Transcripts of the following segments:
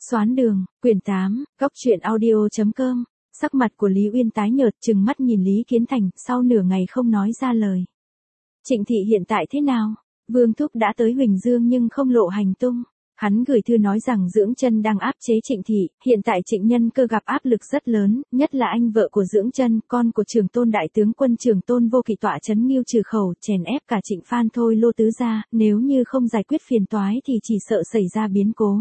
Xoán đường, quyển 8, góc truyện audio.com. Sắc mặt của Lý Uyên tái nhợt, trừng mắt nhìn Lý Kiến Thành, sau nửa ngày không nói ra lời. Trịnh thị hiện tại thế nào? Vương Thúc đã tới Huỳnh Dương nhưng không lộ hành tung. Hắn gửi thư nói rằng Dưỡng Chân đang áp chế Trịnh thị, hiện tại Trịnh Nhân Cơ gặp áp lực rất lớn, nhất là anh vợ của Dưỡng Chân, con của Trường Tôn đại tướng quân Trường Tôn Vô Kỵ tọa trấn Ngưu Trừ Khẩu, chèn ép cả Trịnh Phan Thôi Lô tứ gia, nếu như không giải quyết phiền toái thì chỉ sợ xảy ra biến cố.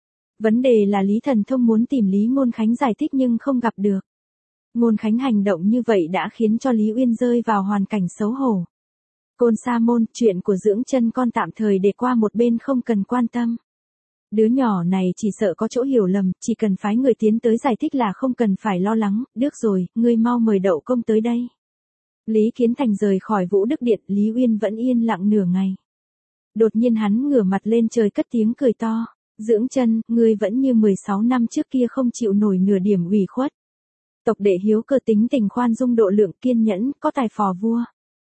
Vấn đề là Lý Thần Thông muốn tìm Lý Ngôn Khánh giải thích nhưng không gặp được. Ngôn Khánh hành động như vậy đã khiến cho Lý Uyên rơi vào hoàn cảnh xấu hổ. Côn Sa Môn, chuyện của Dưỡng Chân con tạm thời để qua một bên không cần quan tâm. Đứa nhỏ này chỉ sợ có chỗ hiểu lầm, chỉ cần phái người tiến tới giải thích là không cần phải lo lắng, được rồi, ngươi mau mời Đậu Công tới đây. Lý Kiến Thành rời khỏi Vũ Đức Điện, Lý Uyên vẫn yên lặng nửa ngày. Đột nhiên hắn ngửa mặt lên trời cất tiếng cười to. Dưỡng Chân, ngươi vẫn như 16 năm trước kia không chịu nổi nửa điểm ủy khuất. Tộc đệ Hiếu Cơ tính tình khoan dung độ lượng, kiên nhẫn, có tài phò vua.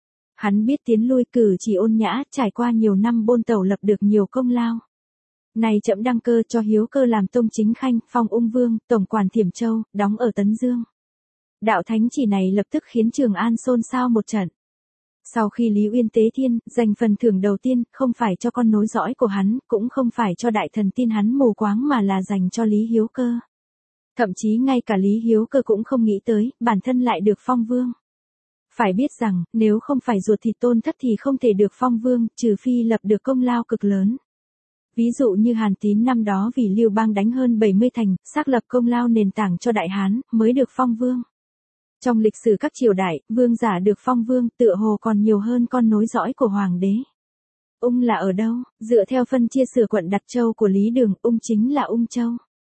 Hắn biết tiến lui, cử chỉ ôn nhã, trải qua nhiều năm bôn tẩu lập được nhiều công lao. Này trẫm đăng cơ cho Hiếu Cơ làm tông chính khanh, phong ung vương, tổng quản Thiểm Châu, đóng ở Tấn Dương. Đạo thánh chỉ này lập tức khiến Trường An xôn xao một trận. Sau khi Lý Uyên tế thiên, dành phần thưởng đầu tiên, không phải cho con nối dõi của hắn, cũng không phải cho đại thần tin hắn mù quáng mà là dành cho Lý Hiếu Cơ. Thậm chí ngay cả Lý Hiếu Cơ cũng không nghĩ tới, bản thân lại được phong vương. Phải biết rằng, nếu không phải ruột thịt Tôn Thất thì không thể được phong vương, trừ phi lập được công lao cực lớn. Ví dụ như Hàn Tín năm đó vì Lưu Bang đánh hơn 70 thành, xác lập công lao nền tảng cho Đại Hán, mới được phong vương. Trong lịch sử các triều đại, vương giả được phong vương tựa hồ còn nhiều hơn con nối dõi của hoàng đế. Ung là ở đâu? Dựa theo phân chia sửa quận Đặt Châu của Lý Đường, Ung chính là Ung Châu.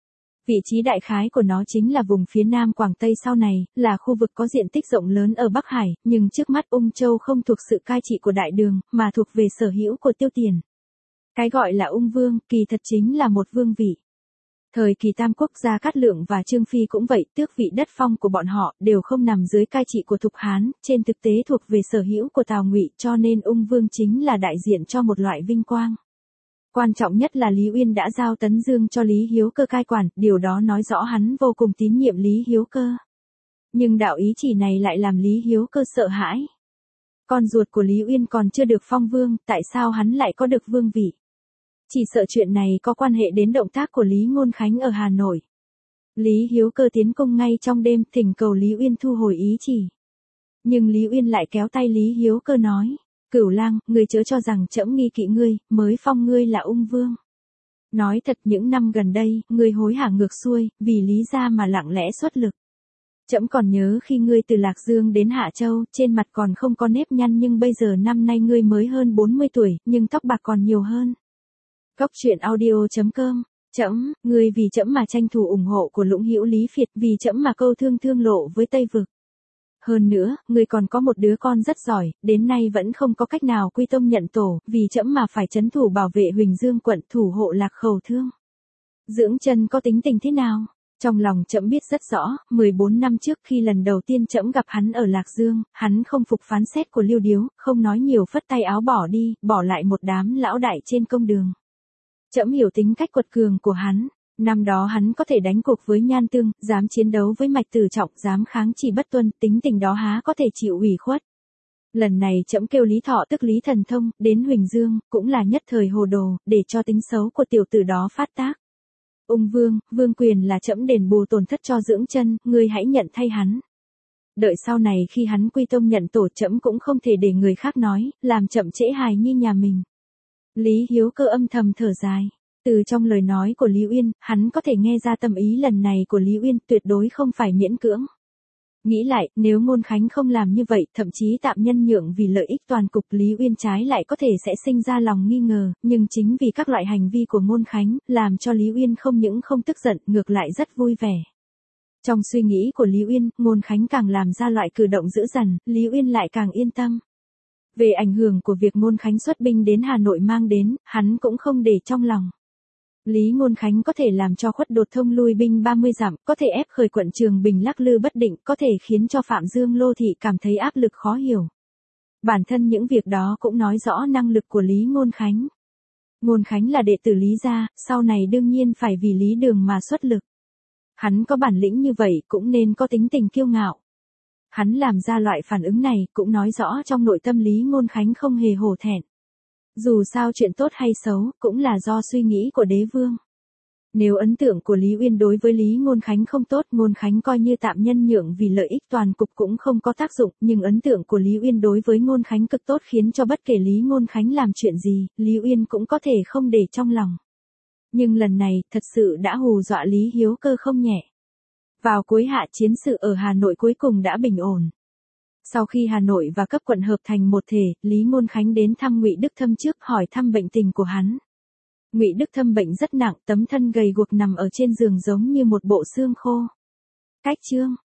Vị trí đại khái của nó chính là vùng phía nam Quảng Tây sau này, là khu vực có diện tích rộng lớn ở Bắc Hải, nhưng trước mắt Ung Châu không thuộc sự cai trị của Đại Đường, mà thuộc về sở hữu của Tiêu Tiền. Cái gọi là Ung Vương, kỳ thật chính là một vương vị. Thời kỳ Tam Quốc Gia Cát Lượng và Trương Phi cũng vậy, tước vị đất phong của bọn họ đều không nằm dưới cai trị của Thục Hán, trên thực tế thuộc về sở hữu của Tào Ngụy, cho nên Ung Vương chính là đại diện cho một loại vinh quang. Quan trọng nhất là Lý Uyên đã giao Tấn Dương cho Lý Hiếu Cơ cai quản, điều đó nói rõ hắn vô cùng tín nhiệm Lý Hiếu Cơ. Nhưng đạo ý chỉ này lại làm Lý Hiếu Cơ sợ hãi. Con ruột của Lý Uyên còn chưa được phong vương, tại sao hắn lại có được vương vị? Chỉ sợ chuyện này có quan hệ đến động tác của Lý Ngôn Khánh ở Hà Nội. Lý Hiếu Cơ tiến công ngay trong đêm, thỉnh cầu Lý Uyên thu hồi ý chỉ. Nhưng Lý Uyên lại kéo tay Lý Hiếu Cơ nói, Cửu Lang, ngươi chớ cho rằng trẫm nghi kỵ ngươi, mới phong ngươi là Ung Vương. Nói thật những năm gần đây, ngươi hối hả ngược xuôi, vì Lý gia mà lặng lẽ xuất lực. Trẫm còn nhớ khi ngươi từ Lạc Dương đến Hạ Châu, trên mặt còn không có nếp nhăn nhưng bây giờ năm nay ngươi mới hơn 40 tuổi, nhưng tóc bạc còn nhiều hơn. Góc truyện audio.com. Trẫm, ngươi vì trẫm mà tranh thủ ủng hộ của Lũng Hữu Lý Phiệt, vì trẫm mà câu thương thương lộ với Tây Vực. Hơn nữa, ngươi còn có một đứa con rất giỏi, đến nay vẫn không có cách nào quy tông nhận tổ, vì trẫm mà phải trấn thủ bảo vệ Huỳnh Dương quận, thủ hộ Lạc Khẩu Thương. Dưỡng Chân có tính tình thế nào? Trong lòng trẫm biết rất rõ, 14 năm trước khi lần đầu tiên trẫm gặp hắn ở Lạc Dương, hắn không phục phán xét của Lưu Điếu, không nói nhiều phất tay áo bỏ đi, bỏ lại một đám lão đại trên công đường. Trẫm hiểu tính cách quật cường của hắn. Năm đó hắn có thể đánh cuộc với Nhan Tương, dám chiến đấu với Mạch Tử Trọng, dám kháng chỉ bất tuân, tính tình đó há có thể chịu ủy khuất. Lần này trẫm kêu Lý Thọ tức Lý Thần Thông, đến Huỳnh Dương, cũng là nhất thời hồ đồ, để cho tính xấu của tiểu tử đó phát tác. Ung Vương, vương quyền là trẫm đền bù tổn thất cho Dưỡng Chân, ngươi hãy nhận thay hắn. Đợi sau này khi hắn quy tông nhận tổ trẫm cũng không thể để người khác nói, làm chậm trễ hài nhi nhà mình. Lý Hiếu Cơ âm thầm thở dài. Từ trong lời nói của Lý Uyên, hắn có thể nghe ra tâm ý lần này của Lý Uyên tuyệt đối không phải miễn cưỡng. Nghĩ lại, nếu Ngôn Khánh không làm như vậy, thậm chí tạm nhân nhượng vì lợi ích toàn cục, Lý Uyên trái lại có thể sẽ sinh ra lòng nghi ngờ, nhưng chính vì các loại hành vi của Ngôn Khánh, làm cho Lý Uyên không những không tức giận, ngược lại rất vui vẻ. Trong suy nghĩ của Lý Uyên, Ngôn Khánh càng làm ra loại cử động dữ dằn, Lý Uyên lại càng yên tâm. Về ảnh hưởng của việc Ngôn Khánh xuất binh đến Hà Nội mang đến, hắn cũng không để trong lòng. Lý Ngôn Khánh có thể làm cho Khuất Đột Thông lui binh 30 dặm, có thể ép khởi quận Trường Bình lắc lư bất định, có thể khiến cho Phạm Dương Lô Thị cảm thấy áp lực khó hiểu. Bản thân những việc đó cũng nói rõ năng lực của Lý Ngôn Khánh. Ngôn Khánh là đệ tử Lý gia, sau này đương nhiên phải vì Lý Đường mà xuất lực. Hắn có bản lĩnh như vậy cũng nên có tính tình kiêu ngạo. Hắn làm ra loại phản ứng này cũng nói rõ trong nội tâm Lý Ngôn Khánh không hề hổ thẹn. Dù sao chuyện tốt hay xấu cũng là do suy nghĩ của đế vương. Nếu ấn tượng của Lý Uyên đối với Lý Ngôn Khánh không tốt, Ngôn Khánh coi như tạm nhân nhượng vì lợi ích toàn cục cũng không có tác dụng, nhưng ấn tượng của Lý Uyên đối với Ngôn Khánh cực tốt khiến cho bất kể Lý Ngôn Khánh làm chuyện gì, Lý Uyên cũng có thể không để trong lòng. Nhưng lần này, thật sự đã hù dọa Lý Hiếu Cơ không nhẹ. Vào cuối hạ chiến sự ở Hà Nội cuối cùng đã bình ổn. Sau khi Hà Nội và cấp quận hợp thành một thể, Lý Ngôn Khánh đến thăm Ngụy Đức Thâm trước hỏi thăm bệnh tình của hắn. Ngụy Đức Thâm bệnh rất nặng, tấm thân gầy guộc nằm ở trên giường giống như một bộ xương khô. Cách chương